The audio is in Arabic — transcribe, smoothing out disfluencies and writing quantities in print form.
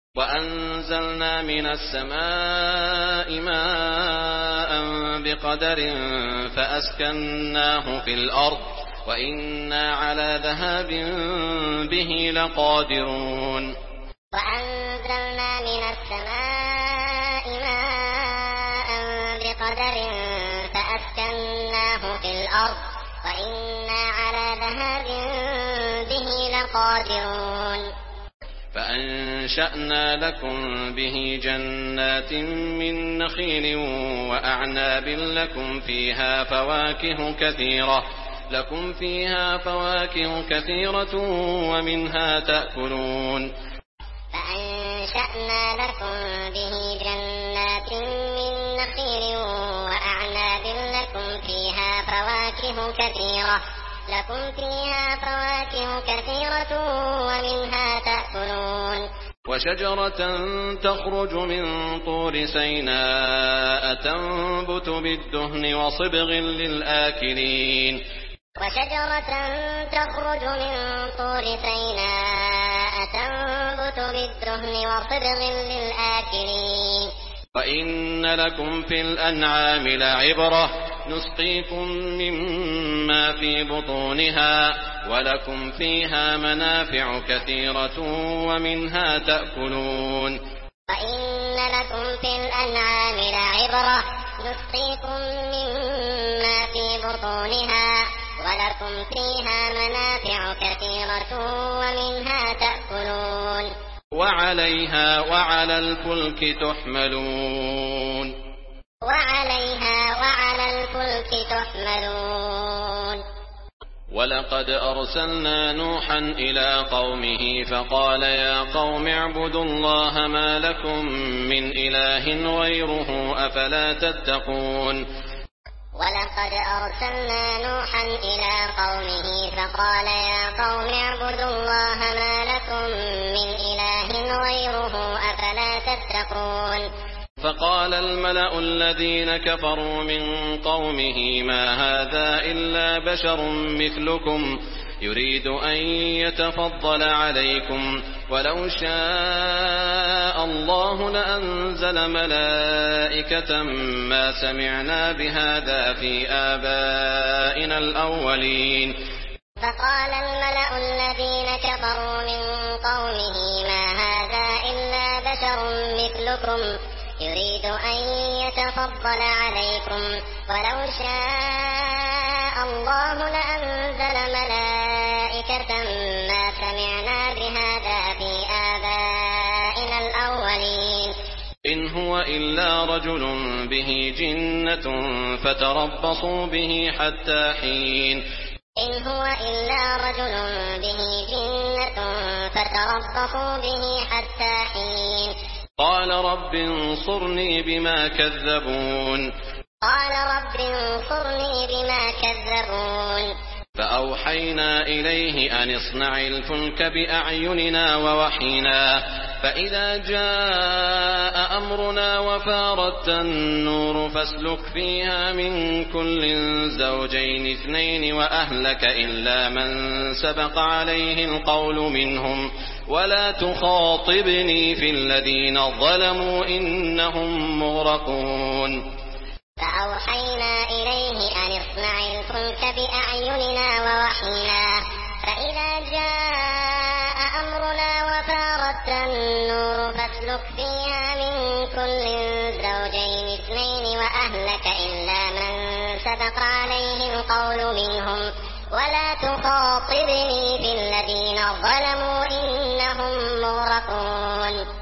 وأنزلنا من السماء ماء بقدر فأسكناه في الأرض وإنا على ذهاب به لقادرون. وأنزلنا من السماء ماء بقدر فأسكناه في الأرض وإنا على ذهاب به لقادرون. فأنشأنا لكم به جنات من نخيل وأعناب لكم فيها فواكه كثيرة ومنها تأكلون. فأنشأنا لكم به جنات من نخيل وأعناب لكم فيها فواكه كثيرة ومنها تأكلون. وشجرة تخرج من طور سيناء تنبت بالدهن وصبغ للآكلين. وشجرة تخرج من طور سيناء تنبت بالدهن وصبغ للآكلين. وإن لكم في الأنعام لعبرة نسقيكم مما في بطونها ولكم فيها منافع كثيرة ومنها تأكلون. وإن لكم في الأنعام لعبرة نسقيكم مما في بطونها ولكم فيها منافع كثيرة ومنها تأكلون. وعليها وعلى الفلك تحملون. ولقد أرسلنا نوحا إلى قومه فقال يا قوم اعبدوا الله ما لكم من إله غيره أفلا تتقون. ولقد أرسلنا نوحا إلى قومه فقال يا قوم اعبدوا الله ما لكم من إله غيره أفلا تتقون. فقال الملأ الذين كفروا من قومه ما هذا إلا بشر مثلكم يريد أن يتفضل عليكم ولو شاء الله لأنزل ملائكة ما سمعنا بهذا في آبائنا الأولين. فقال الملأ الذين كفروا من قومه ما هذا إلا بشر مثلكم يريد أن يتفضل عليكم ولو شاء الله لأنزل ملائكة ما سمعنا بهذا في آبائنا الأولين. إن هو إلا رجل به جنة فتربصوا به حتى حين. إن هو إلا رجل به جنة فتربصوا به حتى حين. قال رب انصرني بما كذبون. فأوحينا إليه أن اصنع الفلك بأعيننا ووحينا فإذا جاء أمرنا وفارت النور فاسلك فيها من كل زوجين اثنين وأهلك إلا من سبق عليه القول منهم ولا تخاطبني في الذين ظلموا إنهم مغرقون. فأوحينا إليه أن اصنع الفلك بأعيننا ووحينا فإذا جاء أمرنا وفارت النور فاسلك فيها من كل زوجين اثنين وأهلك إلا من سبق عليه القول منهم ولا تخاطبني في الذين ظلموا إنهم مغرقون.